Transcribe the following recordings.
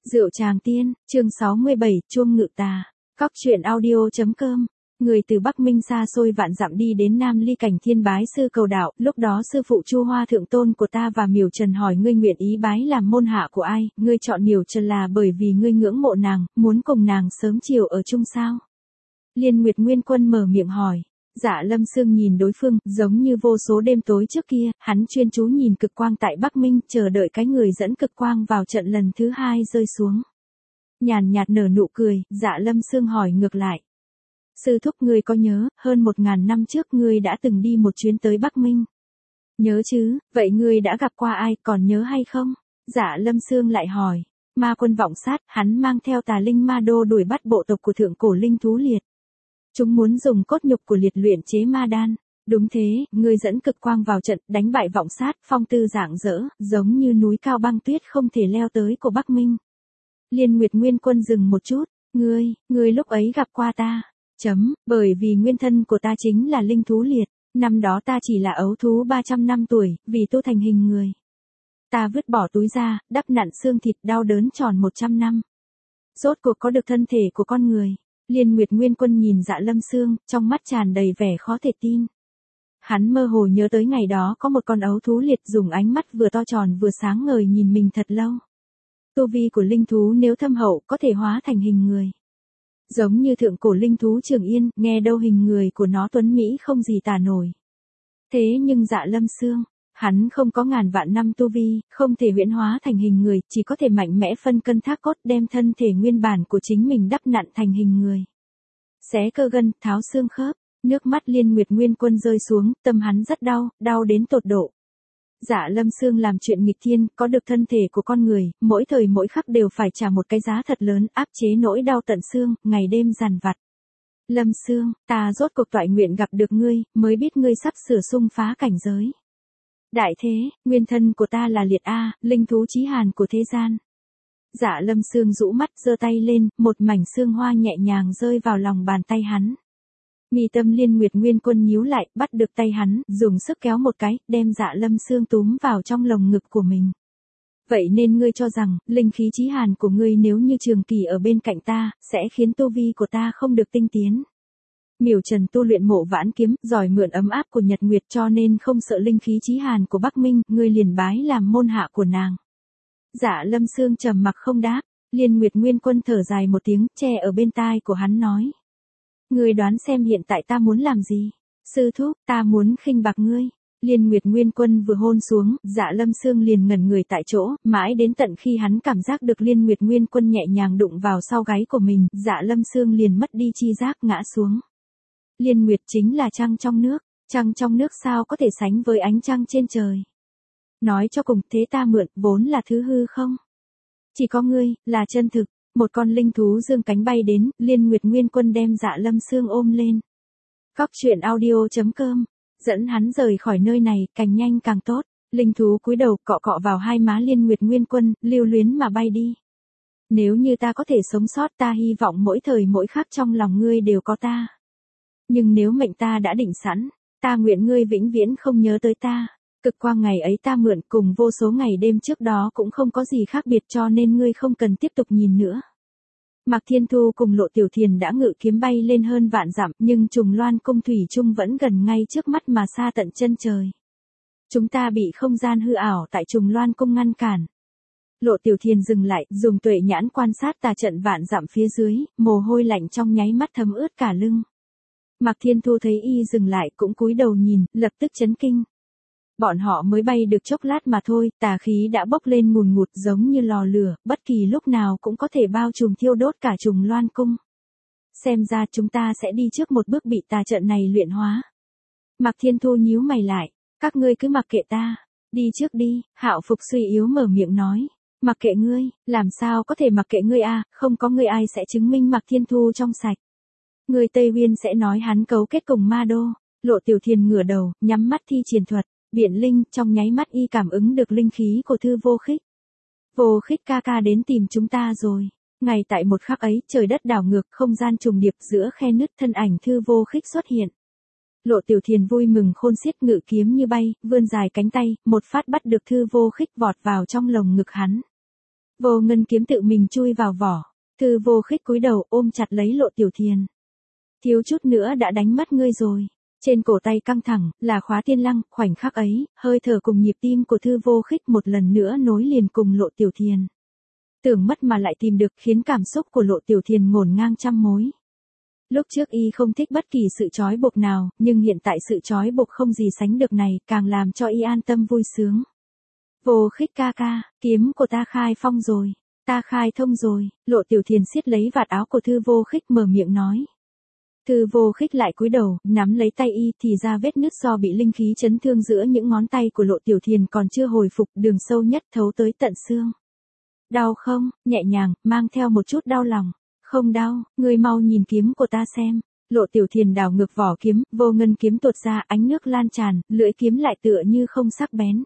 Rượu Tràng Tiên, chương 67, chuông ngự tà. Cóc truyện audio.com. Người từ Bắc Minh xa xôi vạn dặm đi đến Nam Ly Cảnh Thiên bái sư cầu đạo, lúc đó sư phụ Chu Hoa thượng tôn của ta và Miểu Trần hỏi ngươi nguyện ý bái làm môn hạ của ai, ngươi chọn Miểu Trần là bởi vì ngươi ngưỡng mộ nàng, muốn cùng nàng sớm chiều ở chung sao? Liên Nguyệt Nguyên Quân mở miệng hỏi. Dạ Lâm Sương nhìn đối phương, giống như vô số đêm tối trước kia, hắn chuyên chú nhìn cực quang tại Bắc Minh, chờ đợi cái người dẫn cực quang vào trận lần thứ hai rơi xuống. Nhàn nhạt nở nụ cười, Dạ Lâm Sương hỏi ngược lại. Sư thúc ngươi có nhớ, hơn 1000 năm trước ngươi đã từng đi một chuyến tới Bắc Minh. Nhớ chứ, vậy ngươi đã gặp qua ai, còn nhớ hay không? Dạ Lâm Sương lại hỏi. Ma quân vọng sát, hắn mang theo tà linh ma đô đuổi bắt bộ tộc của thượng cổ linh thú liệt. Chúng muốn dùng cốt nhục của liệt luyện chế ma đan. Đúng thế, ngươi dẫn cực quang vào trận, đánh bại vọng sát, phong tư rạng rỡ, giống như núi cao băng tuyết không thể leo tới của Bắc Minh. Liên Nguyệt Nguyên Quân dừng một chút, ngươi lúc ấy gặp qua ta. Bởi vì nguyên thân của ta chính là linh thú liệt, năm đó ta chỉ là ấu thú 300 năm tuổi, vì tu thành hình người. Ta vứt bỏ túi ra, đắp nặn xương thịt đau đớn tròn 100 năm. Rốt cuộc có được thân thể của con người. Liên Nguyệt Nguyên Quân nhìn Dạ Lâm Sương, trong mắt tràn đầy vẻ khó thể tin. Hắn mơ hồ nhớ tới ngày đó có một con ấu thú liệt dùng ánh mắt vừa to tròn vừa sáng ngời nhìn mình thật lâu. Tu vi của linh thú nếu thâm hậu có thể hóa thành hình người. Giống như thượng cổ linh thú Trường Yên, nghe đâu hình người của nó tuấn mỹ không gì tả nổi. Thế nhưng Dạ Lâm Sương, hắn không có ngàn vạn năm tu vi, không thể huyễn hóa thành hình người, chỉ có thể mạnh mẽ phân cân thác cốt đem thân thể nguyên bản của chính mình đắp nặn thành hình người. Xé cơ gân, tháo xương khớp, nước mắt Liên Nguyệt Nguyên Quân rơi xuống, tâm hắn rất đau, đau đến tột độ. Dạ Lâm Sương làm chuyện nghịch thiên, có được thân thể của con người, mỗi thời mỗi khắc đều phải trả một cái giá thật lớn, áp chế nỗi đau tận xương, ngày đêm dằn vặt. Lâm Sương, ta rốt cuộc toại nguyện gặp được ngươi, mới biết ngươi sắp sửa xung phá cảnh giới. Đại thế, nguyên thân của ta là liệt A, linh thú chí hàn của thế gian. Dạ Lâm Sương rũ mắt giơ tay lên, một mảnh xương hoa nhẹ nhàng rơi vào lòng bàn tay hắn. Mi tâm Liên Nguyệt Nguyên Quân nhíu lại, bắt được tay hắn, dùng sức kéo một cái, đem Dạ Lâm Sương túm vào trong lồng ngực của mình. Vậy nên ngươi cho rằng, linh khí chí hàn của ngươi nếu như trường kỳ ở bên cạnh ta, sẽ khiến tu vi của ta không được tinh tiến. Miểu Trần tu luyện Mộ Vãn kiếm, giỏi mượn ấm áp của Nhật Nguyệt cho nên không sợ linh khí chí hàn của Bắc Minh, ngươi liền bái làm môn hạ của nàng. Dạ Lâm Sương trầm mặc không đáp, Liên Nguyệt Nguyên Quân thở dài một tiếng, che ở bên tai của hắn nói. Ngươi đoán xem hiện tại ta muốn làm gì? Sư thúc, ta muốn khinh bạc ngươi. Liên Nguyệt Nguyên Quân vừa hôn xuống, Dạ Lâm Sương liền ngẩn người tại chỗ, mãi đến tận khi hắn cảm giác được Liên Nguyệt Nguyên Quân nhẹ nhàng đụng vào sau gáy của mình, Dạ Lâm Sương liền mất đi chi giác ngã xuống. Liên Nguyệt chính là trăng trong nước, trăng trong nước sao có thể sánh với ánh trăng trên trời. Nói cho cùng, thế ta mượn, vốn là thứ hư không? Chỉ có ngươi, là chân thực. Một con linh thú dương cánh bay đến, Liên Nguyệt Nguyên Quân đem Dạ Lâm Sương ôm lên. Cóc truyện audio.com, dẫn hắn rời khỏi nơi này, càng nhanh càng tốt. Linh thú cúi đầu cọ cọ vào hai má Liên Nguyệt Nguyên Quân, lưu luyến mà bay đi. Nếu như ta có thể sống sót, ta hy vọng mỗi thời mỗi khắc trong lòng ngươi đều có ta. Nhưng nếu mệnh ta đã định sẵn, ta nguyện ngươi vĩnh viễn không nhớ tới ta. Cực quang ngày ấy ta mượn cùng vô số ngày đêm trước đó cũng không có gì khác biệt cho nên ngươi không cần tiếp tục nhìn nữa. Mạc Thiên Thu cùng Lộ Tiểu Thiền đã ngự kiếm bay lên hơn vạn dặm nhưng Trùng Loan Cung thủy chung vẫn gần ngay trước mắt mà xa tận chân trời. Chúng ta bị không gian hư ảo tại Trùng Loan Cung ngăn cản. Lộ Tiểu Thiền dừng lại, dùng tuệ nhãn quan sát tà trận vạn dặm phía dưới, mồ hôi lạnh trong nháy mắt thấm ướt cả lưng. Mạc Thiên Thu thấy y dừng lại cũng cúi đầu nhìn, lập tức chấn kinh. Bọn họ mới bay được chốc lát mà thôi, tà khí đã bốc lên ngùn ngụt giống như lò lửa, bất kỳ lúc nào cũng có thể bao trùm thiêu đốt cả Trùng Loan Cung. Xem ra chúng ta sẽ đi trước một bước bị tà trận này luyện hóa. Mạc Thiên Thu nhíu mày lại, các ngươi cứ mặc kệ ta, đi trước đi, Hạo Phục suy yếu mở miệng nói. Mặc kệ ngươi, làm sao có thể mặc kệ ngươi a, không có ngươi ai sẽ chứng minh Mạc Thiên Thu trong sạch. Người Tây Uyên sẽ nói hắn cấu kết cùng ma đô. Lộ Tiểu Thiền ngửa đầu, nhắm mắt thi triển thuật. Biện linh, trong nháy mắt y cảm ứng được linh khí của Thư Vô Khích. Vô Khích ca ca đến tìm chúng ta rồi. Ngay tại một khắc ấy, trời đất đảo ngược, không gian trùng điệp giữa khe nứt thân ảnh Thư Vô Khích xuất hiện. Lộ Tiểu Thiền vui mừng khôn xiết ngự kiếm như bay, vươn dài cánh tay, một phát bắt được Thư Vô Khích vọt vào trong lồng ngực hắn. Vô ngân kiếm tự mình chui vào vỏ. Thư Vô Khích cúi đầu ôm chặt lấy Lộ Tiểu Thiền. Thiếu chút nữa đã đánh mất ngươi rồi. Trên cổ tay căng thẳng, là khóa tiên lăng, khoảnh khắc ấy, hơi thở cùng nhịp tim của Thư Vô Khích một lần nữa nối liền cùng Lộ Tiểu Thiền. Tưởng mất mà lại tìm được khiến cảm xúc của Lộ Tiểu Thiền ngổn ngang trăm mối. Lúc trước y không thích bất kỳ sự trói buộc nào, nhưng hiện tại sự trói buộc không gì sánh được này, càng làm cho y an tâm vui sướng. Vô Khích ca ca, kiếm của ta khai phong rồi, ta khai thông rồi, Lộ Tiểu Thiền siết lấy vạt áo của Thư Vô Khích mở miệng nói. Thư Vô Khích lại cúi đầu, nắm lấy tay y thì ra vết nứt do bị linh khí chấn thương giữa những ngón tay của Lộ Tiểu Thiền còn chưa hồi phục, đường sâu nhất thấu tới tận xương. Đau không? Nhẹ nhàng, mang theo một chút đau lòng. Không đau, ngươi mau nhìn kiếm của ta xem. Lộ Tiểu Thiền đào ngược vỏ kiếm, vô ngân kiếm tuột ra, ánh nước lan tràn, lưỡi kiếm lại tựa như không sắc bén.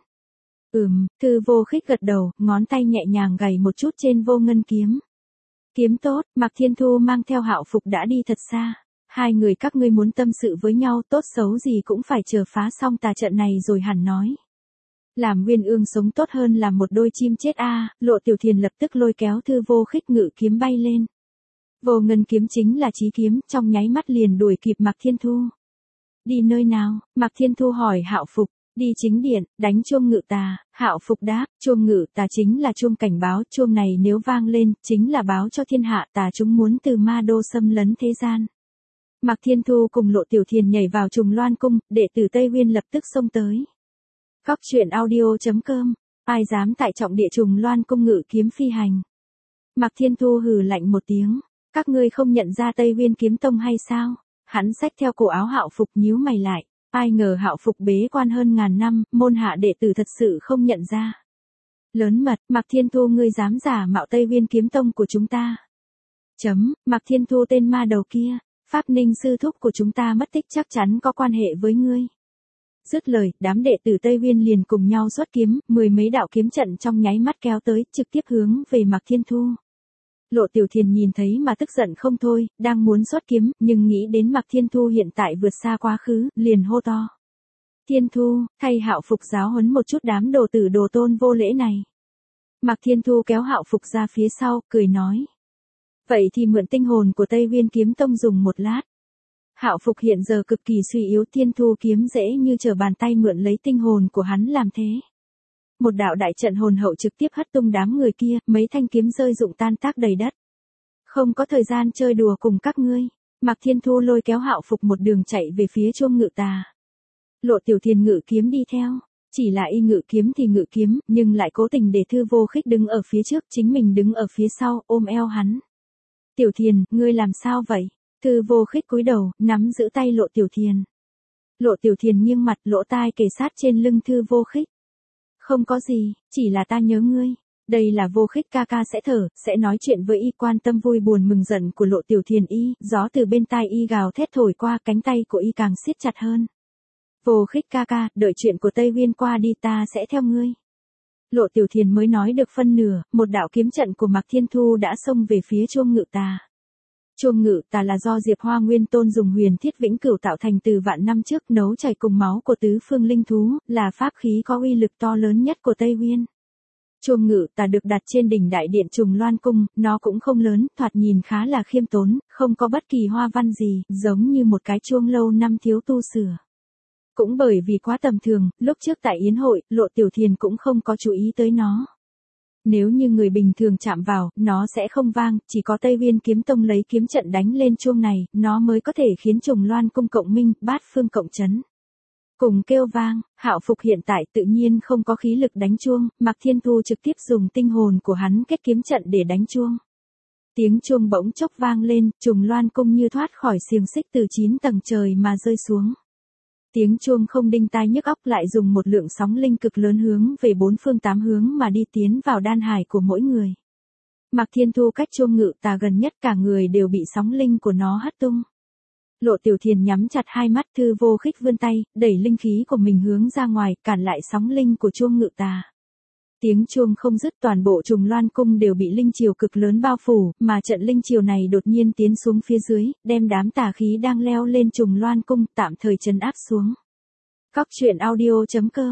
Thư Vô Khích gật đầu, ngón tay nhẹ nhàng gảy một chút trên vô ngân kiếm. Kiếm tốt, Mạc Thiên Thu mang theo Hạo Phục đã đi thật xa. Hai người các ngươi muốn tâm sự với nhau, tốt xấu gì cũng phải chờ phá xong tà trận này rồi hẳn nói. Làm Nguyên Ương sống tốt hơn làm một đôi chim chết a. Lộ Tiểu Thiền lập tức lôi kéo Thư Vô Khích ngự kiếm bay lên. Vô ngân kiếm chính là chí kiếm, trong nháy mắt liền đuổi kịp Mạc Thiên Thu. Đi nơi nào? Mạc Thiên Thu hỏi Hạo Phục. Đi chính điện, đánh chuông ngự tà. Hạo Phục đáp, chuông ngự tà chính là chuông cảnh báo, chuông này nếu vang lên, chính là báo cho thiên hạ tà chúng muốn từ ma đô xâm lấn thế gian. Mạc Thiên Thu cùng Lộ Tiểu Thiền nhảy vào Trùng Loan cung, đệ tử Tây Nguyên lập tức xông tới. Cóc truyện audio.com, ai dám tại trọng địa Trùng Loan cung ngự kiếm phi hành. Mạc Thiên Thu hừ lạnh một tiếng, các ngươi không nhận ra Tây Nguyên kiếm tông hay sao? Hắn xách theo cổ áo Hạo Phục nhíu mày lại, ai ngờ Hạo Phục bế quan hơn ngàn năm, môn hạ đệ tử thật sự không nhận ra. Lớn mật, Mạc Thiên Thu ngươi dám giả mạo Tây Nguyên kiếm tông của chúng ta. Mạc Thiên Thu tên ma đầu kia. Pháp Ninh sư thúc của chúng ta mất tích chắc chắn có quan hệ với ngươi. Dứt lời, đám đệ tử Tây Nguyên liền cùng nhau xuất kiếm, 10 mấy đạo kiếm trận trong nháy mắt kéo tới, trực tiếp hướng về Mạc Thiên Thu. Lộ Tiểu Thiền nhìn thấy mà tức giận không thôi, đang muốn xuất kiếm, nhưng nghĩ đến Mạc Thiên Thu hiện tại vượt xa quá khứ, liền hô to. Thiên Thu, thay Hạo Phục giáo huấn một chút đám đồ tử đồ tôn vô lễ này. Mạc Thiên Thu kéo Hạo Phục ra phía sau, cười nói. Vậy thì mượn tinh hồn của Tây Nguyên kiếm tông dùng một lát. Hạo Phục hiện giờ cực kỳ suy yếu, Thiên Thu kiếm dễ như trở bàn tay mượn lấy tinh hồn của hắn làm thế. Một đạo đại trận hồn hậu trực tiếp hất tung đám người kia, mấy thanh kiếm rơi rụng tan tác đầy đất. Không có thời gian chơi đùa cùng các ngươi. Mạc Thiên Thu lôi kéo Hạo Phục một đường chạy về phía chuông ngự tà. Lộ Tiểu Thiền ngự kiếm đi theo. Chỉ là y ngự kiếm thì ngự kiếm, nhưng lại cố tình để Thư Vô Khích đứng ở phía trước, chính mình đứng ở phía sau, ôm eo hắn. Tiểu Thiền, ngươi làm sao vậy? Thư Vô Khích cúi đầu, nắm giữ tay Lộ Tiểu Thiền. Lộ Tiểu Thiền nghiêng mặt, lỗ tai kề sát trên lưng Thư Vô Khích. Không có gì, chỉ là ta nhớ ngươi. Đây là Vô Khích ca ca sẽ thở, sẽ nói chuyện với y, quan tâm vui buồn mừng giận của Lộ Tiểu Thiền y, gió từ bên tai y gào thét thổi qua, cánh tay của y càng siết chặt hơn. Vô Khích ca ca, đợi chuyện của Tây Nguyên qua đi ta sẽ theo ngươi. Lộ Tiểu Thiền mới nói được phân nửa, một đạo kiếm trận của Mạc Thiên Thu đã xông về phía chuông ngự tà. Chuông ngự tà là do Diệp Hoa Nguyên Tôn dùng huyền thiết vĩnh cửu tạo thành từ vạn năm trước, nấu chảy cùng máu của tứ phương linh thú, là pháp khí có uy lực to lớn nhất của Tây Nguyên. Chuông ngự tà được đặt trên đỉnh đại điện Trùng Loan cung, nó cũng không lớn, thoạt nhìn khá là khiêm tốn, không có bất kỳ hoa văn gì, giống như một cái chuông lâu năm thiếu tu sửa. Cũng bởi vì quá tầm thường, lúc trước tại yến hội, Lộ Tiểu Thiền cũng không có chú ý tới nó. Nếu như người bình thường chạm vào, nó sẽ không vang, chỉ có Tây Nguyên kiếm tông lấy kiếm trận đánh lên chuông này, nó mới có thể khiến Trùng Loan cung cộng minh, bát phương cộng chấn. Cùng kêu vang, Hạo Phục hiện tại tự nhiên không có khí lực đánh chuông, Mạc Thiên Thu trực tiếp dùng tinh hồn của hắn kết kiếm trận để đánh chuông. Tiếng chuông bỗng chốc vang lên, Trùng Loan cung như thoát khỏi xiềng xích từ 9 tầng trời mà rơi xuống. Tiếng chuông không đinh tai nhức óc, lại dùng một lượng sóng linh cực lớn hướng về 4 phương 8 hướng mà đi tiến vào đan hải của mỗi người. Mạc Thiên Thu cách chuông ngự tà gần nhất, cả người đều bị sóng linh của nó hất tung. Lộ Tiểu Thiền nhắm chặt hai mắt, Thư Vô Khích vươn tay, đẩy linh khí của mình hướng ra ngoài, cản lại sóng linh của chuông ngự tà. Tiếng chuông không dứt, toàn bộ Trùng Loan cung đều bị linh triều cực lớn bao phủ, mà trận linh triều này đột nhiên tiến xuống phía dưới, đem đám tà khí đang leo lên Trùng Loan cung tạm thời trấn áp xuống. Cóc truyện audio.com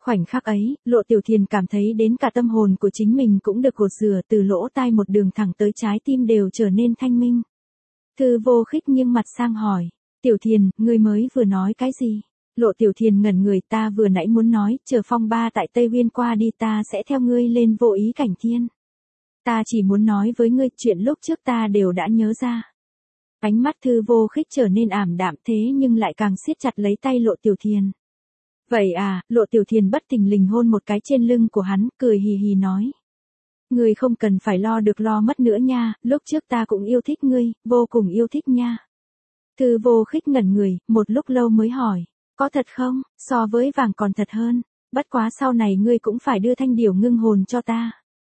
Khoảnh khắc ấy, Lộ Tiểu Thiền cảm thấy đến cả tâm hồn của chính mình cũng được gột rửa, từ lỗ tai một đường thẳng tới trái tim đều trở nên thanh minh. Thư Vô Khích nghiêng mặt sang hỏi, Tiểu Thiền, ngươi mới vừa nói cái gì? Lộ Tiểu Thiền ngẩn người, ta vừa nãy muốn nói, chờ phong ba tại Tây Uyên qua đi ta sẽ theo ngươi lên Vô Ý Cảnh Thiên. Ta chỉ muốn nói với ngươi, chuyện lúc trước ta đều đã nhớ ra. Ánh mắt Thư Vô Khích trở nên ảm đạm, thế nhưng lại càng siết chặt lấy tay Lộ Tiểu Thiền. Vậy à, Lộ Tiểu Thiền bất thình lình hôn một cái trên lưng của hắn, cười hì hì nói. Ngươi không cần phải lo được lo mất nữa nha, lúc trước ta cũng yêu thích ngươi, vô cùng yêu thích nha. Thư Vô Khích ngẩn người, một lúc lâu mới hỏi, có thật không, so với vàng còn thật hơn, bất quá sau này ngươi cũng phải đưa thanh điểu ngưng hồn cho ta.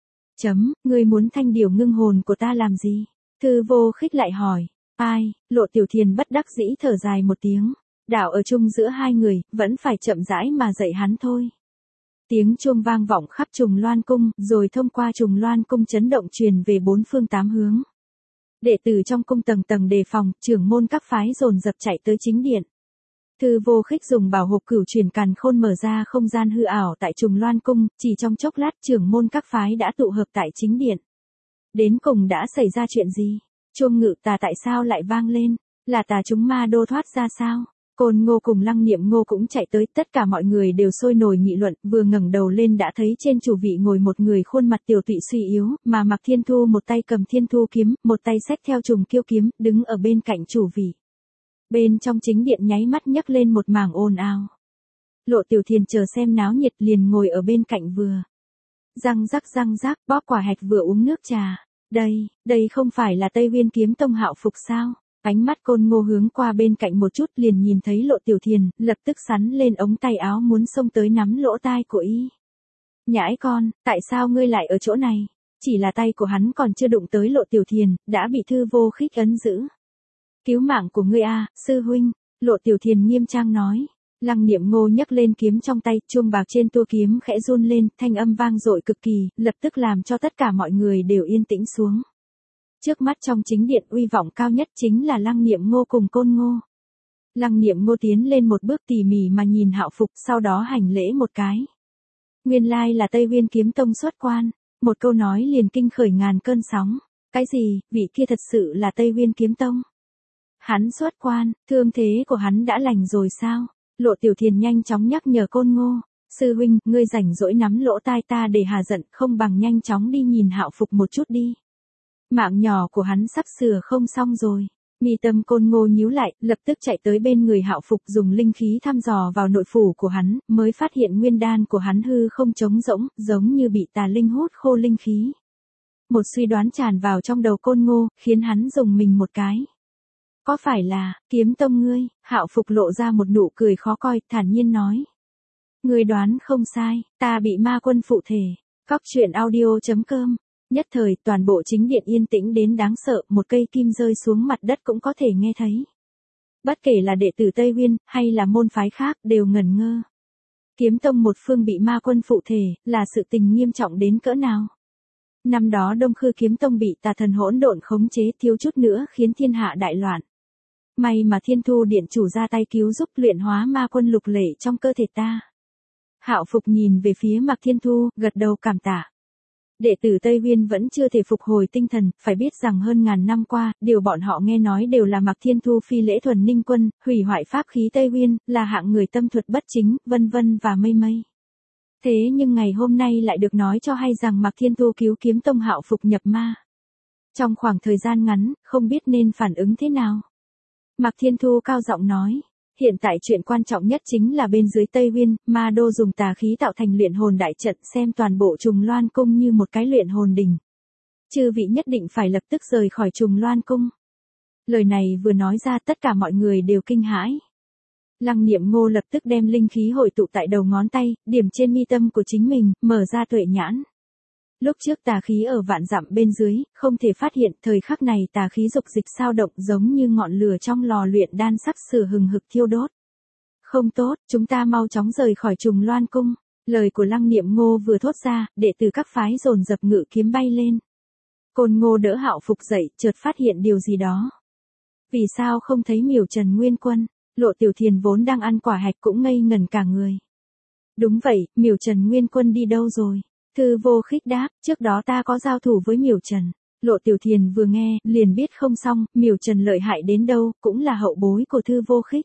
Ngươi muốn thanh điểu ngưng hồn của ta làm gì? Thư Vô Khích lại hỏi, ai, Lộ Tiểu Thiền bất đắc dĩ thở dài một tiếng, đạo ở chung giữa hai người, vẫn phải chậm rãi mà dạy hắn thôi. Tiếng chuông vang vọng khắp Trùng Loan Cung, rồi thông qua Trùng Loan Cung chấn động truyền về bốn phương tám hướng. Đệ tử trong cung tầng tầng đề phòng, trưởng môn các phái dồn dập chạy tới chính điện. Thư Vô Khích dùng bảo hộp cửu truyền càn khôn mở ra không gian hư ảo tại Trùng Loan Cung, chỉ trong chốc lát trưởng môn các phái đã tụ hợp tại chính điện. Đến cùng đã xảy ra chuyện gì? Chuông ngự tà tại sao lại vang lên? Là tà chúng ma đô thoát ra sao? Côn Ngô cùng Lăng Niệm Ngô cũng chạy tới, tất cả mọi người đều sôi nổi nghị luận, vừa ngẩng đầu lên đã thấy trên chủ vị ngồi một người khuôn mặt tiểu tụy suy yếu, mà Mạc Thiên Thu một tay cầm Thiên Thu kiếm, một tay xách theo Trùng Kiêu kiếm, đứng ở bên cạnh chủ vị. Bên trong chính điện nháy mắt nhấc lên một mảng ồn ào. Lộ Tiểu Thiền chờ xem náo nhiệt liền ngồi ở bên cạnh vừa. Răng rắc bóp quả hạch vừa uống nước trà. Đây không phải là Tây Uyên Kiếm Tông Hạo Phục sao? Ánh mắt Côn Ngô hướng qua bên cạnh một chút liền nhìn thấy Lộ Tiểu Thiền, lập tức sắn lên ống tay áo muốn xông tới nắm lỗ tai của y. Nhãi con, tại sao ngươi lại ở chỗ này? Chỉ là tay của hắn còn chưa đụng tới Lộ Tiểu Thiền, đã bị Thư Vô Khích ấn giữ. Cứu mạng của ngươi a, sư huynh, Lộ Tiểu Thiền nghiêm trang nói. Lăng Niệm Ngô nhấc lên kiếm trong tay, chuông bạc trên tua kiếm khẽ run lên, thanh âm vang dội cực kỳ, lập tức làm cho tất cả mọi người đều yên tĩnh xuống. Trước mắt trong chính điện uy vọng cao nhất chính là Lăng Niệm Ngô cùng Côn Ngô. Lăng Niệm Ngô tiến lên một bước tỉ mỉ mà nhìn Hạo Phục, sau đó hành lễ một cái. Nguyên lai là Tây Uyên Kiếm Tông xuất quan, một câu nói liền kinh khởi ngàn cơn sóng. Cái gì, vị kia thật sự là Tây Uyên Kiếm Tông? Hắn xuất quan, thương thế của hắn đã lành rồi sao? Lộ Tiểu Thiền nhanh chóng nhắc nhở Côn Ngô. Sư huynh, ngươi rảnh rỗi nắm lỗ tai ta để hà giận, không bằng nhanh chóng đi nhìn Hạo Phục một chút đi. Mạng nhỏ của hắn sắp sửa không xong rồi. Mi tâm Côn Ngô nhíu lại, lập tức chạy tới bên người Hạo Phục dùng linh khí thăm dò vào nội phủ của hắn, mới phát hiện nguyên đan của hắn hư không trống rỗng, giống như bị tà linh hút khô linh khí. Một suy đoán tràn vào trong đầu Côn Ngô, khiến hắn rùng mình một cái. Có phải là, Kiếm Tông ngươi? Hạo Phục lộ ra một nụ cười khó coi, thản nhiên nói. Ngươi đoán không sai, ta bị ma quân phụ thể. Cóc truyện audio.com. Nhất thời, toàn bộ chính điện yên tĩnh đến đáng sợ, một cây kim rơi xuống mặt đất cũng có thể nghe thấy. Bất kể là đệ tử Tây Uyên, hay là môn phái khác, đều ngẩn ngơ. Kiếm Tông một phương bị ma quân phụ thể, là sự tình nghiêm trọng đến cỡ nào? Năm đó Đông Khư Kiếm Tông bị tà thần hỗn độn khống chế, thiếu chút nữa khiến thiên hạ đại loạn. May mà Thiên Thu Điện chủ ra tay cứu giúp luyện hóa ma quân lục lệ trong cơ thể ta. Hạo Phục nhìn về phía Mạc Thiên Thu, gật đầu cảm tạ. Đệ tử Tây Uyên vẫn chưa thể phục hồi tinh thần, phải biết rằng hơn ngàn năm qua, điều bọn họ nghe nói đều là Mạc Thiên Thu phi lễ thuần ninh quân, hủy hoại pháp khí Tây Uyên, là hạng người tâm thuật bất chính, vân vân và mây mây. Thế nhưng ngày hôm nay lại được nói cho hay rằng Mạc Thiên Thu cứu Kiếm Tông Hạo Phục nhập ma. Trong khoảng thời gian ngắn, không biết nên phản ứng thế nào. Mạc Thiên Thu cao giọng nói. Hiện tại chuyện quan trọng nhất chính là bên dưới Tây Uyên, ma đô dùng tà khí tạo thành luyện hồn đại trận, xem toàn bộ Trùng Loan Cung như một cái luyện hồn đình. Chư vị nhất định phải lập tức rời khỏi Trùng Loan Cung. Lời này vừa nói ra tất cả mọi người đều kinh hãi. Lăng Niệm Ngô lập tức đem linh khí hội tụ tại đầu ngón tay, điểm trên mi tâm của chính mình, mở ra tuệ nhãn. Lúc trước tà khí ở vạn dặm bên dưới, không thể phát hiện, thời khắc này tà khí dục dịch sao động giống như ngọn lửa trong lò luyện đan sắp sửa hừng hực thiêu đốt. Không tốt, chúng ta mau chóng rời khỏi Trùng Loan Cung. Lời của Lăng Niệm Ngô vừa thốt ra, đệ tử các phái dồn dập ngự kiếm bay lên. Côn Ngô đỡ Hạo Phục dậy, chợt phát hiện điều gì đó. Vì sao không thấy Miểu Trần Nguyên Quân? Lộ Tiểu Thiền vốn đang ăn quả hạch cũng ngây ngẩn cả người. Đúng vậy, Miểu Trần Nguyên Quân đi đâu rồi? Thư Vô Khích đáp, trước đó ta có giao thủ với Miểu Trần. Lộ Tiểu Thiền vừa nghe, liền biết không xong, Miểu Trần lợi hại đến đâu, cũng là hậu bối của Thư Vô Khích.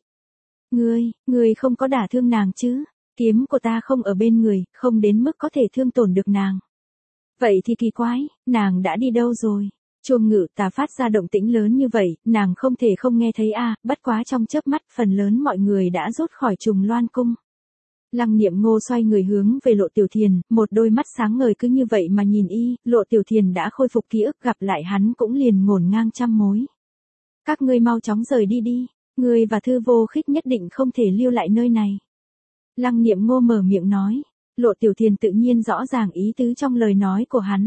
Ngươi không có đả thương nàng chứ? Kiếm của ta không ở bên người, không đến mức có thể thương tổn được nàng. Vậy thì kỳ quái, nàng đã đi đâu rồi? Chuông ngự tà phát ra động tĩnh lớn như vậy, nàng không thể không nghe thấy bất quá trong chớp mắt phần lớn mọi người đã rút khỏi Trùng Loan Cung. Lăng Niệm Ngô xoay người hướng về Lộ Tiểu Thiền, một đôi mắt sáng ngời cứ như vậy mà nhìn Lộ Tiểu Thiền đã khôi phục ký ức, gặp lại hắn cũng liền ngổn ngang trăm mối. Các ngươi mau chóng rời đi đi, ngươi và Thư Vô Khích nhất định không thể lưu lại nơi này. Lăng Niệm Ngô mở miệng nói, Lộ Tiểu Thiền tự nhiên rõ ràng ý tứ trong lời nói của hắn.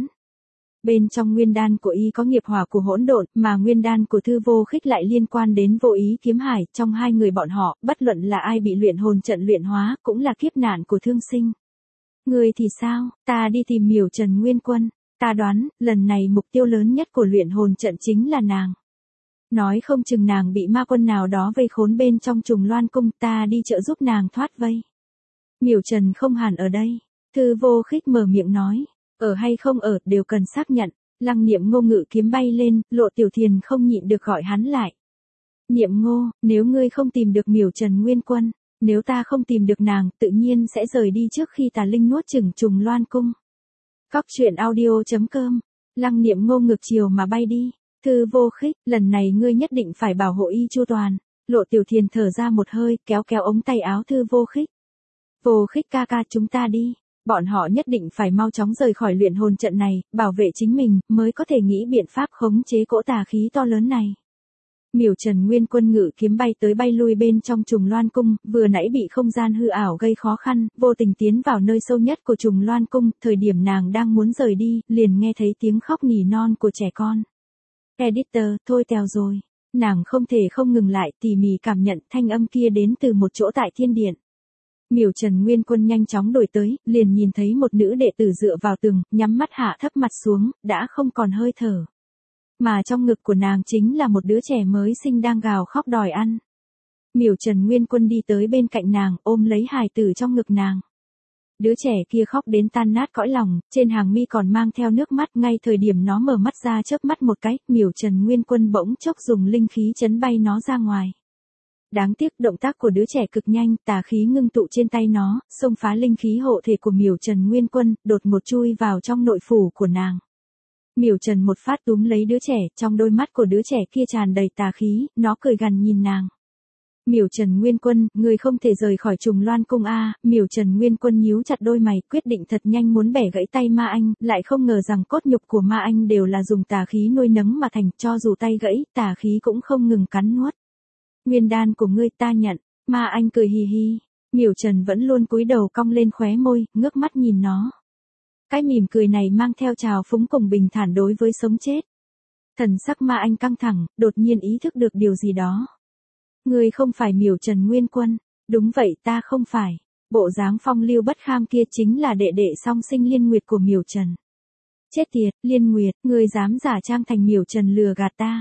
Bên trong nguyên đan của y có nghiệp hỏa của hỗn độn, mà nguyên đan của Thư Vô Khích lại liên quan đến vô ý kiếm hải, trong hai người bọn họ, bất luận là ai bị luyện hồn trận luyện hóa, cũng là kiếp nạn của thương sinh. Ngươi thì sao? Ta đi tìm Miểu Trần Nguyên Quân, ta đoán, lần này mục tiêu lớn nhất của luyện hồn trận chính là nàng. Nói không chừng nàng bị ma quân nào đó vây khốn bên trong Trùng Loan Cung, ta đi trợ giúp nàng thoát vây. Miểu Trần không hẳn ở đây, Thư Vô Khích mở miệng nói. Ở hay không ở, đều cần xác nhận. Lăng Niệm Ngô ngự kiếm bay lên, Lộ Tiểu Thiền không nhịn được gọi hắn lại. Niệm Ngô, nếu ngươi không tìm được Miểu Trần Nguyên Quân, nếu ta không tìm được nàng, tự nhiên sẽ rời đi trước khi tà linh nuốt chửng Trùng Loan Cung. Cóc truyện audio.com. Lăng Niệm Ngô ngược chiều mà bay đi. Thư Vô Khích, lần này ngươi nhất định phải bảo hộ y chu toàn. Lộ Tiểu Thiền thở ra một hơi, kéo ống tay áo Thư Vô Khích. Vô Khích ca ca, chúng ta đi. Bọn họ nhất định phải mau chóng rời khỏi luyện hồn trận này, bảo vệ chính mình, mới có thể nghĩ biện pháp khống chế cỗ tà khí to lớn này. Miểu Trần Nguyên Quân ngự kiếm bay tới bay lui bên trong Trùng Loan Cung, vừa nãy bị không gian hư ảo gây khó khăn, vô tình tiến vào nơi sâu nhất của Trùng Loan Cung, thời điểm nàng đang muốn rời đi, liền nghe thấy tiếng khóc nỉ non của trẻ con. Editor, thôi tèo rồi. Nàng không thể không ngừng lại, tỉ mỉ cảm nhận thanh âm kia đến từ một chỗ tại thiên điện. Miểu Trần Nguyên Quân nhanh chóng đổi tới, liền nhìn thấy một nữ đệ tử dựa vào tường, nhắm mắt hạ thấp mặt xuống, đã không còn hơi thở. Mà trong ngực của nàng chính là một đứa trẻ mới sinh đang gào khóc đòi ăn. Miểu Trần Nguyên Quân đi tới bên cạnh nàng, ôm lấy hài tử trong ngực nàng. Đứa trẻ kia khóc đến tan nát cõi lòng, trên hàng mi còn mang theo nước mắt, ngay thời điểm nó mở mắt ra chớp mắt một cái, Miểu Trần Nguyên Quân bỗng chốc dùng linh khí chấn bay nó ra ngoài. Đáng tiếc động tác của đứa trẻ cực nhanh, tà khí ngưng tụ trên tay nó, xông phá linh khí hộ thể của Miểu Trần Nguyên Quân, đột ngột chui vào trong nội phủ của nàng. Miểu Trần một phát túm lấy đứa trẻ, trong đôi mắt của đứa trẻ kia tràn đầy tà khí, nó cười gằn nhìn nàng. Miểu Trần Nguyên Quân, người không thể rời khỏi Trùng Loan Cung a. Miểu Trần Nguyên Quân nhíu chặt đôi mày, quyết định thật nhanh muốn bẻ gãy tay Ma Anh, lại không ngờ rằng cốt nhục của Ma Anh đều là dùng tà khí nuôi nấng mà thành, cho dù tay gãy, tà khí cũng không ngừng cắn nuốt. Nguyên đan của ngươi ta nhận. Ma Anh cười hì hì. Miểu Trần vẫn luôn cúi đầu cong lên khóe môi, ngước mắt nhìn nó. Cái mỉm cười này mang theo trào phúng cùng bình thản đối với sống chết. Thần sắc Ma Anh căng thẳng, đột nhiên ý thức được điều gì đó. Ngươi không phải Miểu Trần Nguyên Quân. Đúng vậy, ta không phải. Bộ dáng phong lưu bất kham kia chính là đệ đệ song sinh Liên Nguyệt của Miểu Trần. Chết tiệt, Liên Nguyệt, ngươi dám giả trang thành Miểu Trần lừa gạt ta.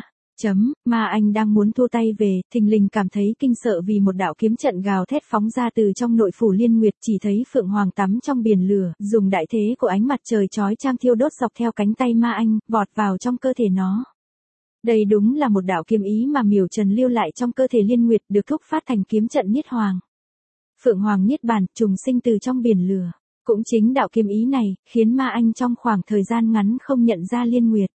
Ma Anh đang muốn thua tay về, thình lình cảm thấy kinh sợ vì một đạo kiếm trận gào thét phóng ra từ trong nội phủ Liên Nguyệt, chỉ thấy Phượng Hoàng tắm trong biển lửa, dùng đại thế của ánh mặt trời chói chang thiêu đốt dọc theo cánh tay Ma Anh, vọt vào trong cơ thể nó. Đây đúng là một đạo kiếm ý mà Miểu Trần lưu lại trong cơ thể Liên Nguyệt, được thúc phát thành kiếm trận Niết Hoàng. Phượng Hoàng Niết Bàn, trùng sinh từ trong biển lửa. Cũng chính đạo kiếm ý này, khiến Ma Anh trong khoảng thời gian ngắn không nhận ra Liên Nguyệt.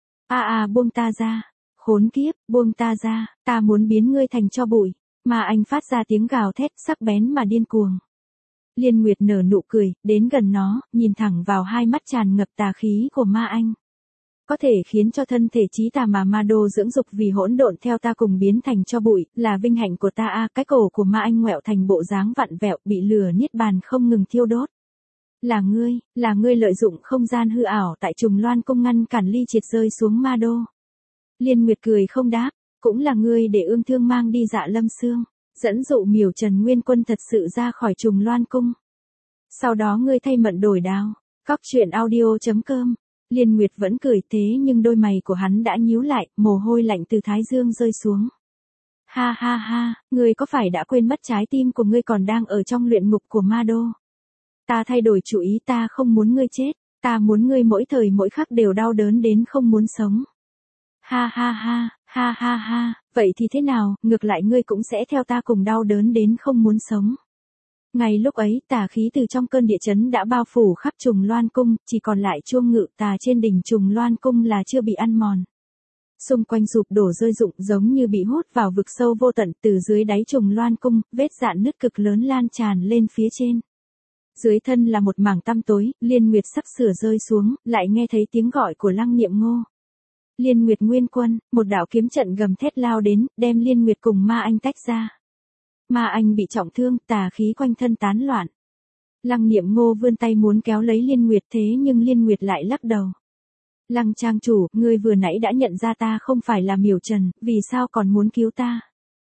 Buông ta ra. Khốn kiếp, buông ta ra, ta muốn biến ngươi thành tro bụi. Ma Anh phát ra tiếng gào thét sắc bén mà điên cuồng. Liên Nguyệt nở nụ cười, đến gần nó, nhìn thẳng vào hai mắt tràn ngập tà khí của Ma Anh. Có thể khiến cho thân thể trí tà mà Ma Đô dưỡng dục vì hỗn độn theo ta cùng biến thành tro bụi, là vinh hạnh của ta. Cái cổ của Ma Anh ngoẹo thành bộ dáng vặn vẹo, bị lửa niết bàn không ngừng thiêu đốt. Là ngươi lợi dụng không gian hư ảo tại Trùng Loan Cung ngăn cản ly triệt rơi xuống Ma Đô. Liên Nguyệt cười không đáp, cũng là ngươi để Ương Thương mang đi Dạ Lâm Xương, dẫn dụ Miểu Trần Nguyên Quân thật sự ra khỏi Trùng Loan Cung. Sau đó ngươi thay mận đổi đao. Cóc truyện audio.com. Liên Nguyệt vẫn cười thế nhưng đôi mày của hắn đã nhíu lại, mồ hôi lạnh từ thái dương rơi xuống. Ha ha ha, ngươi có phải đã quên mất trái tim của ngươi còn đang ở trong luyện ngục của Ma Đô? Ta thay đổi chủ ý, ta không muốn ngươi chết, ta muốn ngươi mỗi thời mỗi khắc đều đau đớn đến không muốn sống. Ha ha ha, ha ha ha, vậy thì thế nào, ngược lại ngươi cũng sẽ theo ta cùng đau đớn đến không muốn sống. Ngay lúc ấy, tà khí từ trong cơn địa chấn đã bao phủ khắp Trùng Loan Cung, chỉ còn lại chuông ngự tà trên đỉnh Trùng Loan Cung là chưa bị ăn mòn. Xung quanh sụp đổ rơi rụng giống như bị hút vào vực sâu vô tận, từ dưới đáy Trùng Loan Cung, vết rạn nứt cực lớn lan tràn lên phía trên. Dưới thân là một mảng tăm tối, Liên Nguyệt sắp sửa rơi xuống, lại nghe thấy tiếng gọi của Lăng Niệm Ngô. Liên Nguyệt Nguyên Quân, một đạo kiếm trận gầm thét lao đến, đem Liên Nguyệt cùng Ma Anh tách ra. Ma Anh bị trọng thương, tà khí quanh thân tán loạn. Lăng Niệm Ngô vươn tay muốn kéo lấy Liên Nguyệt, thế nhưng Liên Nguyệt lại lắc đầu. Lăng trang chủ, ngươi vừa nãy đã nhận ra ta không phải là Miểu Trần, vì sao còn muốn cứu ta?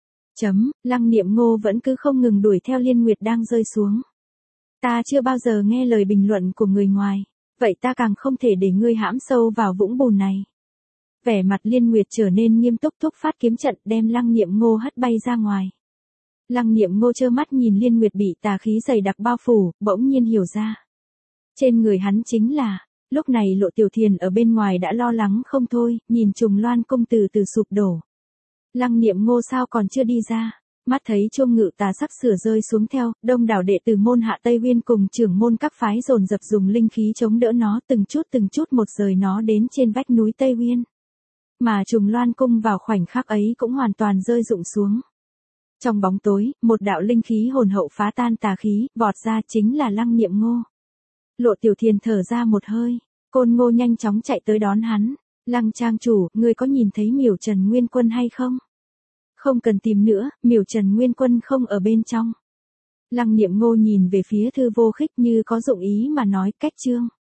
Lăng Niệm Ngô vẫn cứ không ngừng đuổi theo Liên Nguyệt đang rơi xuống. Ta chưa bao giờ nghe lời bình luận của người ngoài, vậy ta càng không thể để ngươi hãm sâu vào vũng bùn này. Vẻ mặt Liên Nguyệt trở nên nghiêm túc, thúc phát kiếm trận đem Lăng Niệm Ngô hất bay ra ngoài. Lăng Niệm Ngô trơ mắt nhìn Liên Nguyệt bị tà khí dày đặc bao phủ, bỗng nhiên hiểu ra. Trên người hắn chính là, lúc này Lộ Tiểu Thiền ở bên ngoài đã lo lắng không thôi, nhìn Trùng Loan Cung từ từ sụp đổ. Lăng Niệm Ngô sao còn chưa đi ra, mắt thấy chuông ngự tà sắp sửa rơi xuống theo, đông đảo đệ tử môn Hạ Tây Uyên cùng trưởng môn các phái dồn dập dùng linh khí chống đỡ nó, từng chút một rời nó đến trên vách núi Tây Uyên. Mà Trùng Loan Cung vào khoảnh khắc ấy cũng hoàn toàn rơi rụng xuống. Trong bóng tối, một đạo linh khí hồn hậu phá tan tà khí, vọt ra chính là Lăng Niệm Ngô. Lộ Tiểu Thiền thở ra một hơi, Côn Ngô nhanh chóng chạy tới đón hắn. Lăng trang chủ, ngươi có nhìn thấy Miểu Trần Nguyên Quân hay không? Không cần tìm nữa, Miểu Trần Nguyên Quân không ở bên trong. Lăng Niệm Ngô nhìn về phía Thư Vô Khích như có dụng ý mà nói, cách chương.